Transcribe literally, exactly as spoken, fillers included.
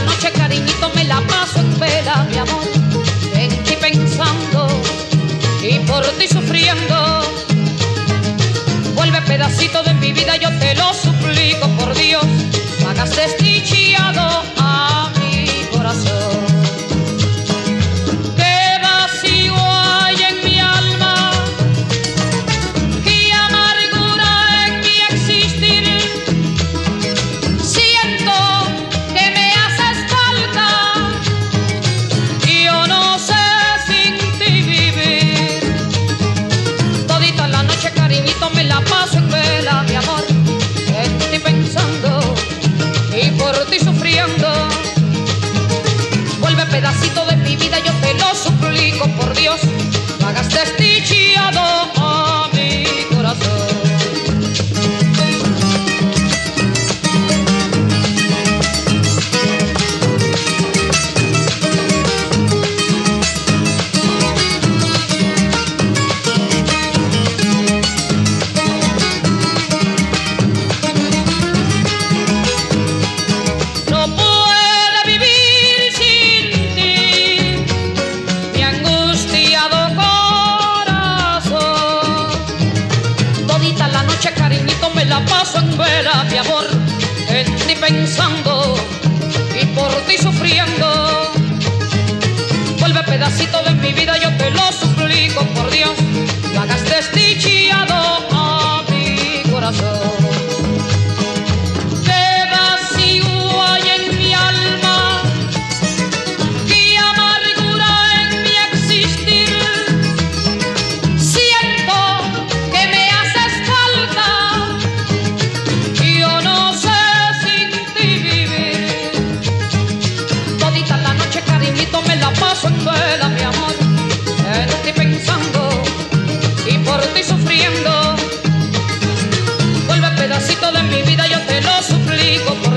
noche, cariñito, me la paso en vela, mi amor, en ti pensando y por ti sufriendo. Vuelve pedacito de mi vida, yo te lo suplico, por Dios, no hagas desdichado a mi corazón. Qué vacío hay en mi alma, qué amargura en mi existir. Siento que me haces falta y yo no sé sin ti vivir. Todita la noche, cariñito, me la paso en vela, mi amor, en ti pensando y por ti sufriendo. Vuelve pedacito de mi vida, yo te lo suplico, por Dios, no hagas desdichado a mi corazón. Cariñito, me la paso en vela, mi amor, en ti pensando y por ti sufriendo. Vuelve pedacito de mi vida, yo te lo suplico, por Dios, no hagas desdichado a mi corazón. Me la paso en vela, mi amor, en ti pensando y por ti sufriendo. Vuelve pedacito de mi vida, yo te lo suplico, por